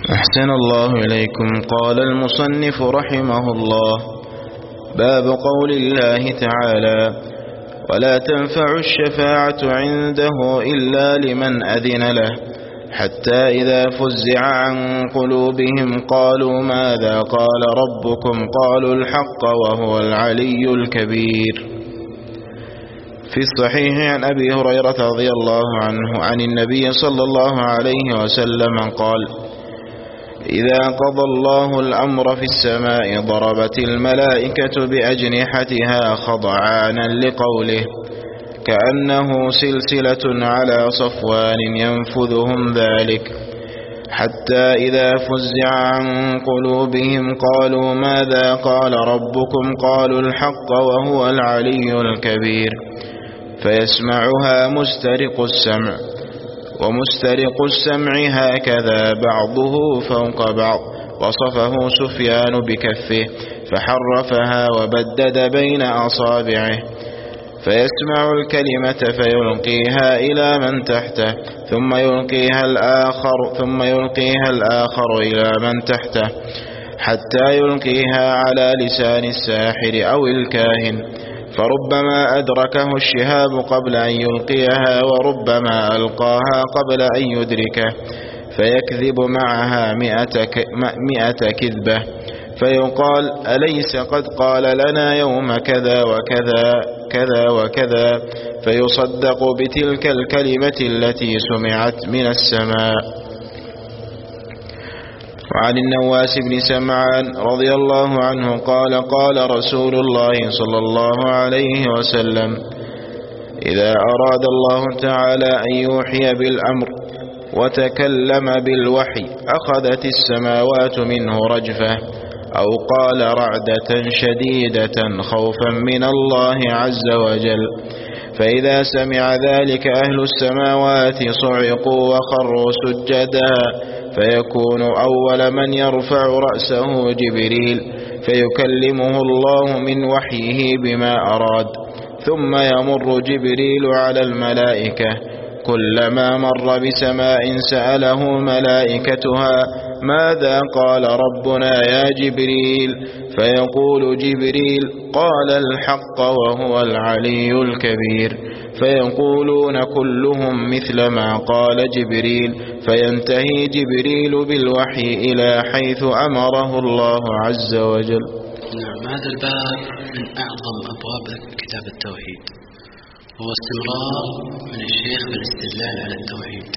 أحسن الله إليكم. قال المصنف رحمه الله: باب قول الله تعالى: ولا تنفع الشفاعة عنده إلا لمن أذن له، حتى إذا فزع عن قلوبهم قالوا ماذا قال ربكم؟ قالوا الحق وهو العلي الكبير. في الصحيح عن أبي هريرة رضي الله عنه عن النبي صلى الله عليه وسلم قال: إذا قضى الله الأمر في السماء ضربت الملائكة بأجنحتها خضعانا لقوله، كأنه سلسلة على صفوان ينفذهم ذلك، حتى إذا فزع عن قلوبهم قالوا ماذا قال ربكم؟ قالوا الحق وهو العلي الكبير. فيسمعها مسترق السمع، ومسترق السمع هكذا بعضه فوق بعض. وصفه سفيان بكفه فحرفها وبدد بين أصابعه. فيسمع الكلمة فيلقيها إلى من تحته، ثم يلقيها الآخر إلى من تحته، حتى يلقيها على لسان الساحر أو الكاهن، فربما أدركه الشهاب قبل أن يلقيها، وربما ألقاها قبل أن يدركه، فيكذب معها 100 كذبة، فيقال: أليس قد قال لنا يوم كذا وكذا كذا وكذا؟ فيصدق بتلك الكلمة التي سمعت من السماء. وعن النواس بن سمعان رضي الله عنه قال: قال رسول الله صلى الله عليه وسلم: إذا أراد الله تعالى أن يوحي بالأمر وتكلم بالوحي أخذت السماوات منه رجفة، أو قال رعدة شديدة خوفا من الله عز وجل. فإذا سمع ذلك أهل السماوات صعقوا وخروا سجدا، فيكون أول من يرفع رأسه جبريل، فيكلمه الله من وحيه بما أراد، ثم يمر جبريل على الملائكة، كلما مر بسماء سأله ملائكتها: ماذا قال ربنا يا جبريل؟ فيقول جبريل: قال الحق وهو العلي الكبير. فيقولون كلهم مثل ما قال جبريل، فينتهي جبريل بالوحي إلى حيث أمره الله عز وجل. نعم، هذا الباب من أعظم أبواب كتاب التوحيد، هو استمرار من الشيخ بالاستدلال على التوحيد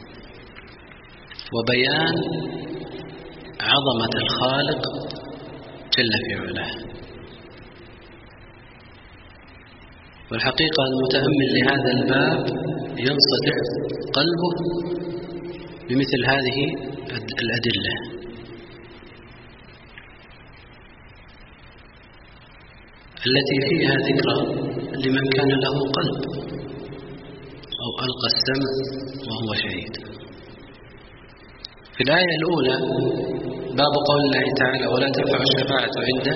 وبيان عظمة الخالق جل في علاه. والحقيقة المتأمل لهذا الباب ينصدع قلبه بمثل هذه الأدلة. التي فيها ذكرى لمن كان له قلب أو ألقى السمع وهو شهيد. في الآية الأولى باب قول الله تعالى: ولا تنفع الشفاعة عنده،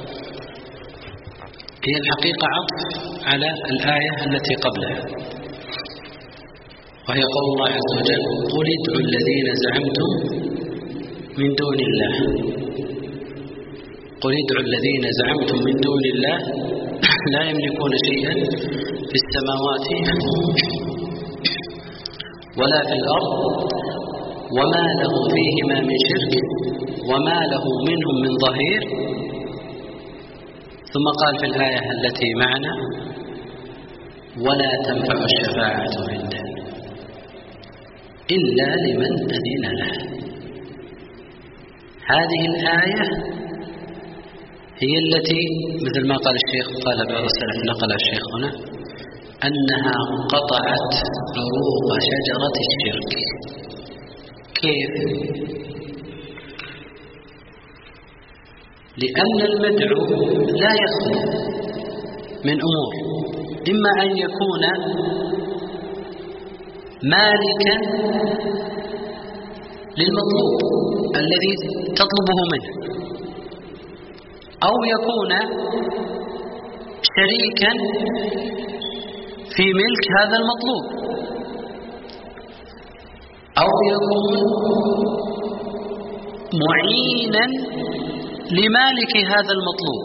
هي الحقيقة عطف على الآية التي قبلها، وهي قول الله عز وجل: قل ادعوا الذين زعمتم من دون الله. قل ادعوا الذين زعمتم من دون الله لا يملكون شيئا في السماوات ولا في الأرض، وما له فيهما من شرك وما له منهم من ظهير. ثم قال في الآية التي معنا: ولا تنفع الشفاعة عنده إلا لمن أذن له. هذه الآية هي التي مثل ما قال الشيخ، قال بعض السلف نقل الشيخ هنا، أنها قطعت عروق شجرة الشرك. كيف؟ لأن المدعو لا يخلو من أمور، إما أن يكون مالكا للمطلوب الذي تطلبه منه، أو يكون شريكا في ملك هذا المطلوب، أو يكون معينا لمالك هذا المطلوب،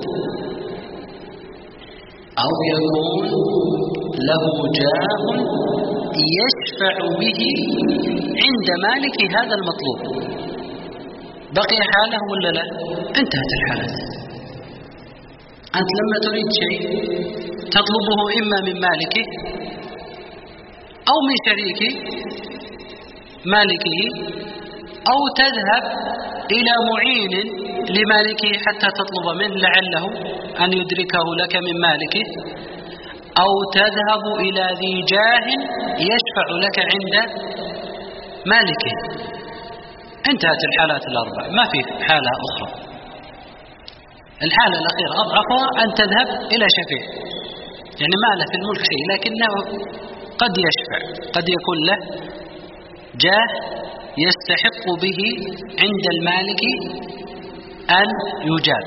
أو يكون له جاه يشفع به عند مالك هذا المطلوب. بقي حاله ولا لا؟ انتهت الحالة. أنت لما تريد شيء تطلبه إما من مالكه أو من شريك مالكه، أو تذهب إلى معين لمالكه حتى تطلب منه لعله أن يدركه لك من مالكه، أو تذهب إلى ذي جاه يشفع لك عند مالكه. انتهت الحالات الأربع، ما في حالة أخرى. الحالة الأخيرة أضعفها أن تذهب إلى شفيع، يعني ما له في الملك شيء لكنه قد يشفع، قد يكون له جاه يستحق به عند المالك أن يجاب.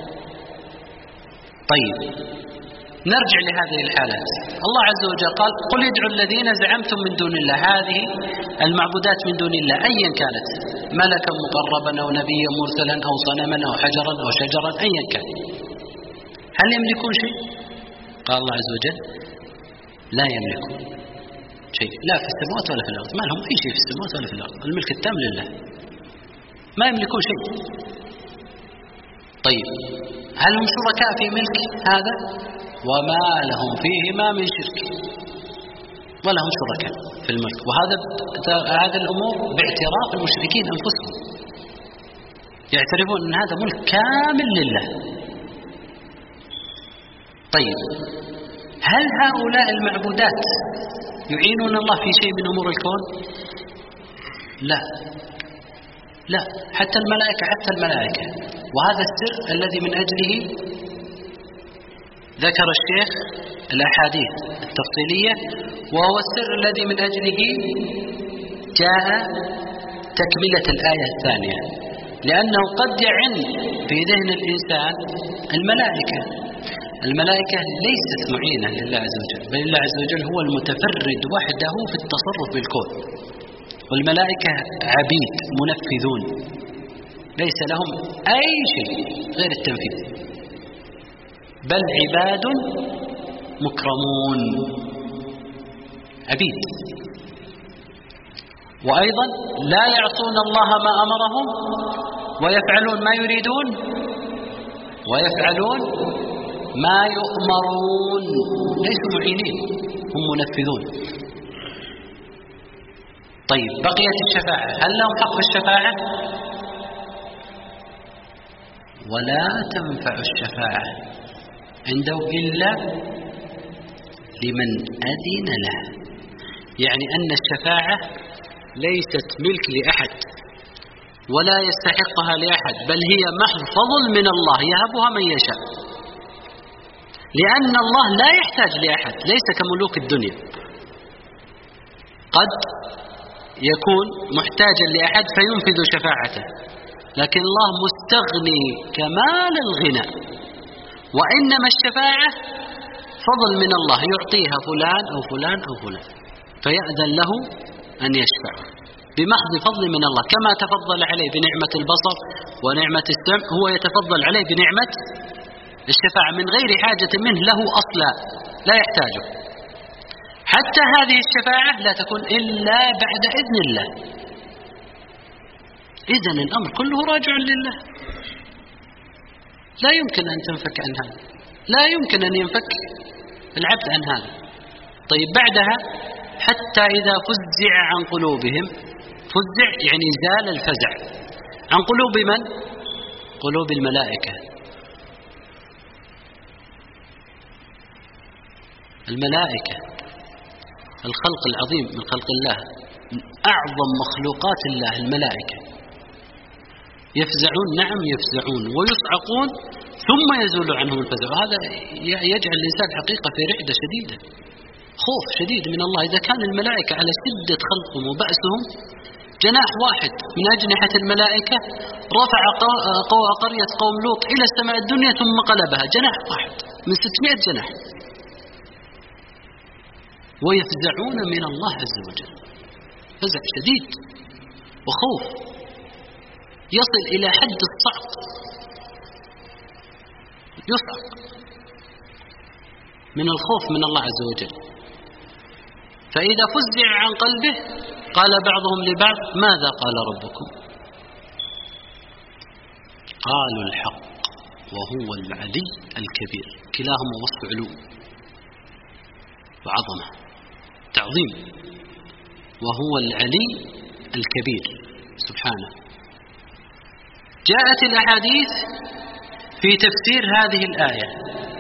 طيب نرجع لهذه الحالات. الله عز وجل قال: قل ادعوا الذين زعمتم من دون الله. هذه المعبودات من دون الله أيا كانت، ملكا مقربا أو نبيا مرسلا أو صنما أو حجرا أو شجرا، أيا كان، هل يملكون شيء؟ قال الله عز وجل: لا يملكون شيء، لا في السماوات ولا في الأرض، ما لهم أي شيء في السماوات ولا في الأرض، الملك التام لله، ما يملكون شيء. طيب هل هم شركاء في ملك هذا؟ وما لهم فيهما من شرك، ولا هم شركاء في الملك. وهذا الأمور باعتراف المشركين أنفسهم، يعترفون أن هذا ملك كامل لله. طيب هل هؤلاء المعبودات يعينون الله في شيء من أمور الكون؟ لا، لا، حتى الملائكة. وهذا السر الذي من أجله ذكر الشيخ الأحاديث التفصيلية، وهو السر الذي من أجله جاء تكملة الآية الثانية، لأنه قد يعن في ذهن الإنسان الملائكة ليست معينة لله عز وجل، بل الله عز وجل هو المتفرد وحده في التصرف بالكون، والملائكة عبيد منفذون ليس لهم أي شيء غير التنفيذ، بل عباد مكرمون عبيد. وأيضا لا يعصون الله ما أمرهم ويفعلون ما يريدون ويفعلون ما يؤمرون، ليسوا معينين، هم منفذون. طيب بقيت الشفاعة، هل لهم حق في الشفاعة؟ ولا تنفع الشفاعة عنده إلا لمن أذن له، يعني أن الشفاعة ليست ملك لأحد ولا يستحقها لأحد، بل هي محض فضل من الله يهبها من يشاء، لأن الله لا يحتاج لأحد، ليس كملوك الدنيا قد يكون محتاجا لأحد فينفذ شفاعته، لكن الله مستغني كمال الغنى. وإنما الشفاعة فضل من الله يعطيها فلان أو فلان أو فلان، فيأذن له أن يشفع بمحض فضل من الله، كما تفضل عليه بنعمة البصر ونعمة السمع، هو يتفضل عليه بنعمة الشفاعة من غير حاجة منه له أصلا، لا يحتاجه. حتى هذه الشفاعة لا تكون إلا بعد إذن الله. إذن الأمر كله راجع لله، لا يمكن أن تنفك عن هذا، لا يمكن أن ينفك العبد عن هذا. طيب بعدها حتى إذا فزع عن قلوبهم، فزع يعني زال الفزع، عن قلوب من؟ قلوب الملائكة. الملائكة الخلق العظيم من خلق الله، أعظم مخلوقات الله الملائكة، يفزعون، نعم يفزعون ويصعقون ثم يزول عنهم الفزع. هذا يجعل الإنسان حقيقة في رعدة شديدة، خوف شديد من الله. إذا كان الملائكة على شدة خلقهم وبأسهم، جناح واحد من أجنحة الملائكة رفع قرية قوم لوط إلى السماء الدنيا ثم قلبها، جناح واحد من 600 جناح، ويفزعون من الله عز وجل فزع شديد وخوف. يصل إلى حد الصعق، يصعق من الخوف من الله عز وجل. فإذا فزع عن قلبه قال بعضهم لبعض ماذا قال ربكم؟ قالوا الحق وهو العلي الكبير. كلاهما وصف علو وعظمة تعظيم، وهو العلي الكبير سبحانه. جاءت الأحاديث في تفسير هذه الآية.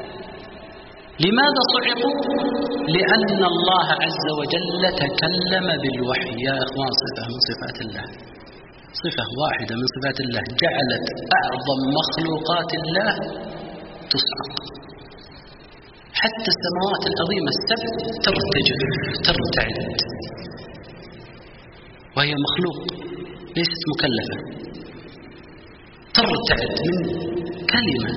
لماذا صعقوا؟ لأن الله عز وجل تكلم بالوحي. يا إخوان صفة من صفات الله، صفة واحدة من صفات الله جعلت أعظم مخلوقات الله تصعق. حتى السماوات العظيمة السبع ترتجف ترتعد، وهي مخلوق ليست مكلفة، ترتعد من كلمة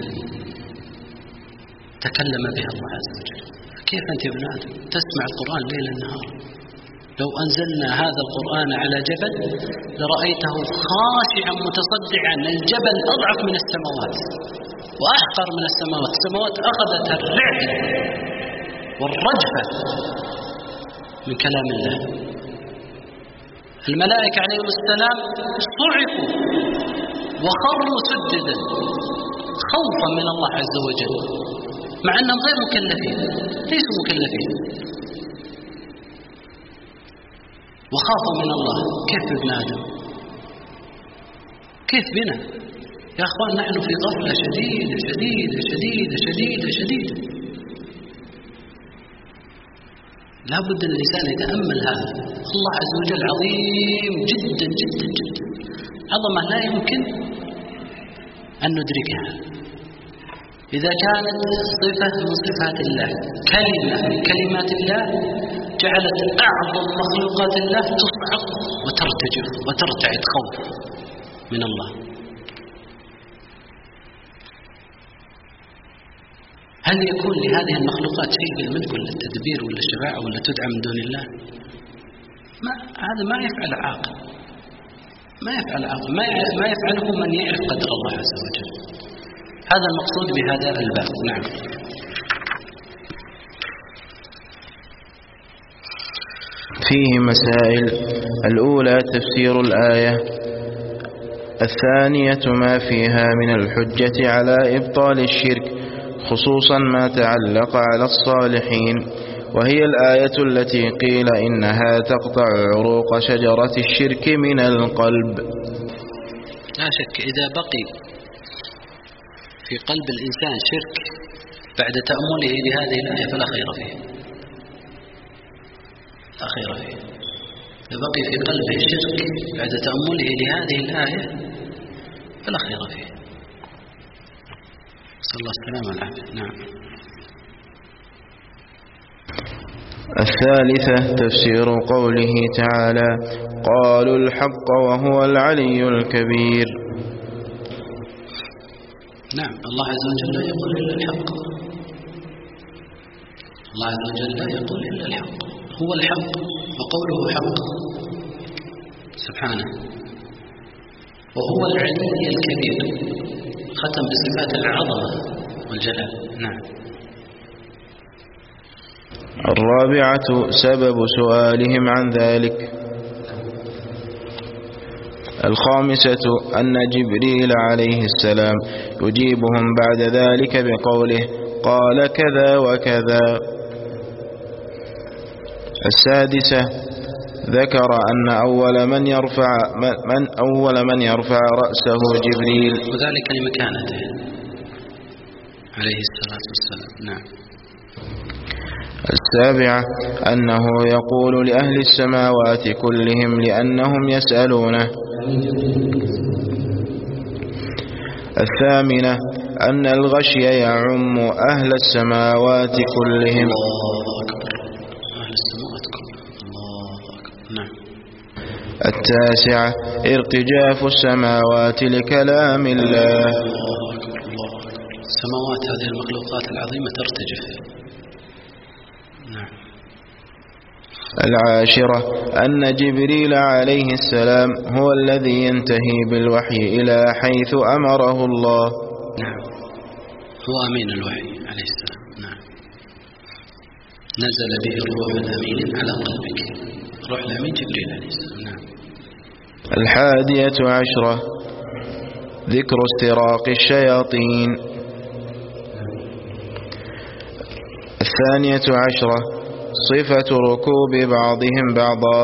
تكلم بها الله عز وجل. كيف أنت يا ابن آدم تسمع القرآن ليل النهار؟ لو أنزلنا هذا القرآن على جبل لرأيته خاشعا متصدعا. الجبل أضعف من السماوات وأحقر من السماوات. السماوات أخذت الرعد والرجفة من كلام الله. الملائكة عليهم السلام صعقوا وخروا سجدا خوفا من الله عز وجل، مع أنهم غير مكلفين، ليسوا مكلفين، وخافوا من الله. كيف ابن آدم؟ كيف بنا يا أخوان؟ نحن في غفلة شديدة شديدة شديدة شديدة شديدة. لا بد أن الإنسان يتأمل هذا. الله عز وجل عظيم جدا جدا جدا، عظمة لا يمكن أن ندركها. إذا كانت صفة من صفات الله، كلمة من كلمات الله، جعلت أعظم مخلوقات الله تصعق وترتجف وترتعد خوف من الله. هل يكون لهذه المخلوقات شيء بالملك ولا التدبير ولا الشفاعة ولا تدعى من دون الله؟ هذا ما يفعل عاقل، ما يفعل عاقل، ما يفعله من يعرف قدر الله عز وجل. هذا المقصود بهذا الباب. نعم. فيه مسائل. الأولى تفسير الآية، الثانية ما فيها من الحجة على إبطال الشرك، خصوصا ما تعلق على الصالحين، وهي الآية التي قيل إنها تقطع عروق شجرة الشرك من القلب. لا شك إذا بقي في قلب الإنسان شرك بعد تأمله لهذه الآية فلا خير فيه، لا خير فيه. إذا بقي في قلبه شرك بعد تأمله لهذه الآية فلا خير فيه. صلى الله السلام والعافية. نعم. الثالثة تفسير قوله تعالى قالوا الحق وهو العلي الكبير. نعم، الله عز وجل لا يقول إلا الحق. الله عز وجل لا يقول إلا الحق، هو الحق وقوله حق سبحانه. وهو العلي الكبير، ختم بصفات العظمة والجلال. نعم. الرابعة سبب سؤالهم عن ذلك. الخامسة أن جبريل عليه السلام يجيبهم بعد ذلك بقوله قال كذا وكذا. السادسة ذكر أن أول من يرفع رأسه جبريل، وذلك لمكانته عليه الصلاة والسلام. نعم. السابعة أنه يقول لأهل السماوات كلهم لأنهم يسألونه. الثامنة أن الغشي يعم أهل السماوات كلهم. أهل السماوات كلهم. الله أكبر. نعم. التاسعة ارتجاف السماوات لكلام الله. الله أكبر. الله أكبر. السماوات هذه المخلوقات العظيمة ترتجف. نعم. العاشرة أن جبريل عليه السلام هو الذي ينتهي بالوحي إلى حيث أمره الله. نعم، هو أمين الوحي عليه السلام. نعم، نزل به الروح الأمين على قلبك. روح الأمين جبريل عليه السلام. نعم. 11 ذكر استراق الشياطين. 12 صفة ركوب بعضهم بعضا.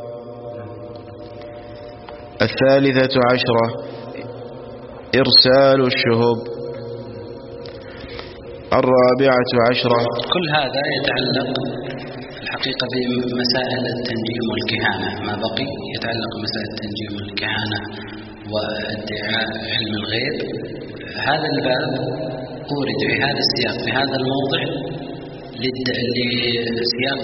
13 إرسال الشهب. 14 كل هذا يتعلق الحقيقة بمسائل التنجيم والكهانة. ما بقي يتعلق بمسائل التنجيم والكهانة وادعاء علم الغيب. هذا الباب أورد في هذا السياق في هذا الموضع لسياق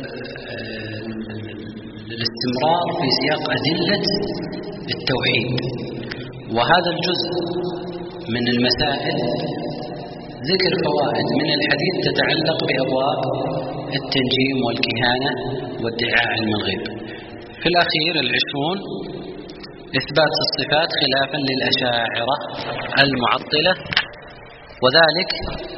الاستمرار في سياق أدلة التوحيد. وهذا الجزء من المسائل ذكر فوائد من الحديث تتعلق بأبواب التنجيم والكهانة وادعاء علم الغيب. في الأخير 20 إثبات الصفات خلافا للأشاعرة المعطلة، وذلك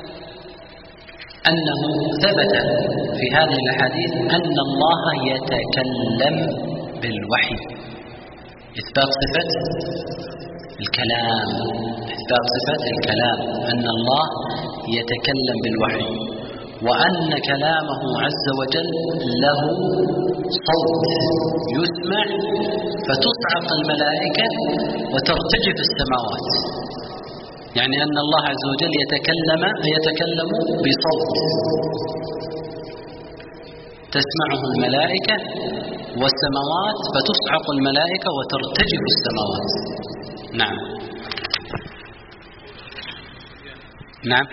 أنه ثبت في هذه الأحاديث أن الله يتكلم بالوحي. إثبات صفة الكلام، إثبات صفة الكلام، أن الله يتكلم بالوحي، وأن كلامه عز وجل له صوت يسمع فتصعق الملائكة وترتجف السماوات. يعني أن الله عز وجل يتكلم بصوت تسمعه الملائكة والسماوات فتصعق الملائكة وترتجف السماوات. نعم. نعم،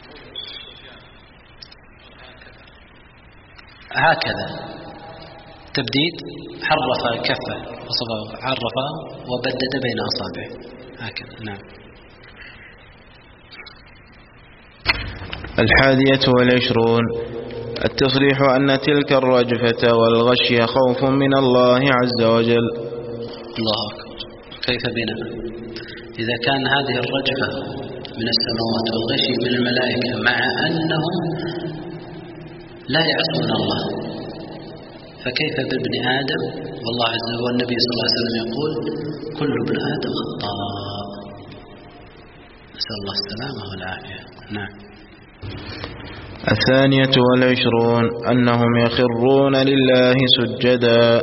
هكذا تبديد، حرف كفه عرفه وبدد بين أصابعه هكذا. نعم. 21 التصريح أن تلك الرجفة والغشي خوف من الله عز وجل. الله أكبر. كيف بنا إذا كان هذه الرجفة من السماوات والغشي من الملائكة مع أنهم لا يعصون الله، فكيف بابن آدم؟ والله عز وجل والنبي صلى الله عليه وسلم يقول كل ابن آدم خطاء، نسأل الله السلامة والعافية. نعم. 22 أنهم يخرون لله سجدا.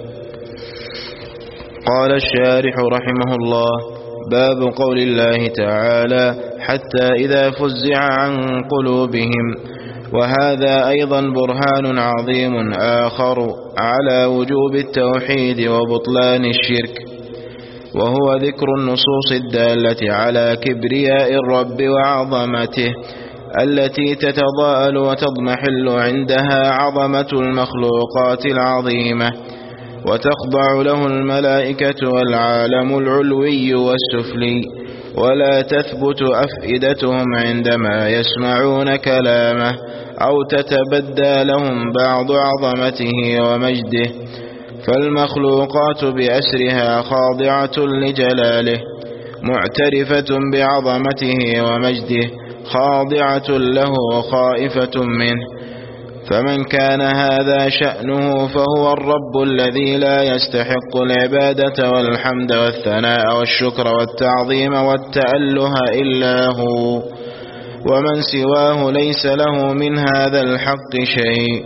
قال الشارح رحمه الله: باب قول الله تعالى: حتى إذا فزع عن قلوبهم. وهذا أيضا برهان عظيم آخر على وجوب التوحيد وبطلان الشرك، وهو ذكر النصوص الدالة على كبرياء الرب وعظمته التي تتضاءل وتضمحل عندها عظمة المخلوقات العظيمة، وتخضع له الملائكة والعالم العلوي والسفلي، ولا تثبت أفئدتهم عندما يسمعون كلامه، أو تتبدى لهم بعض عظمته ومجده، فالمخلوقات بأسرها خاضعة لجلاله، معترفة بعظمته ومجده، خاضعة له خائفة منه. فمن كان هذا شأنه فهو الرب الذي لا يستحق العبادة والحمد والثناء والشكر والتعظيم والتأله إلا هو، ومن سواه ليس له من هذا الحق شيء.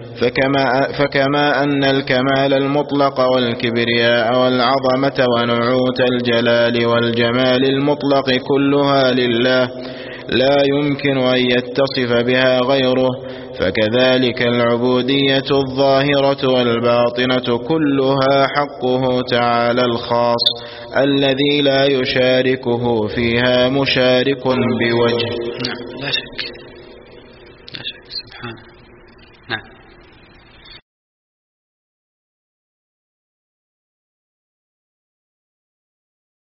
فكما أن الكمال المطلق والكبرياء والعظمة ونعوت الجلال والجمال المطلق كلها لله لا يمكن أن يتصف بها غيره، فكذلك العبودية الظاهرة والباطنة كلها حقه تعالى الخاص الذي لا يشاركه فيها مشارك بوجه. لا شك.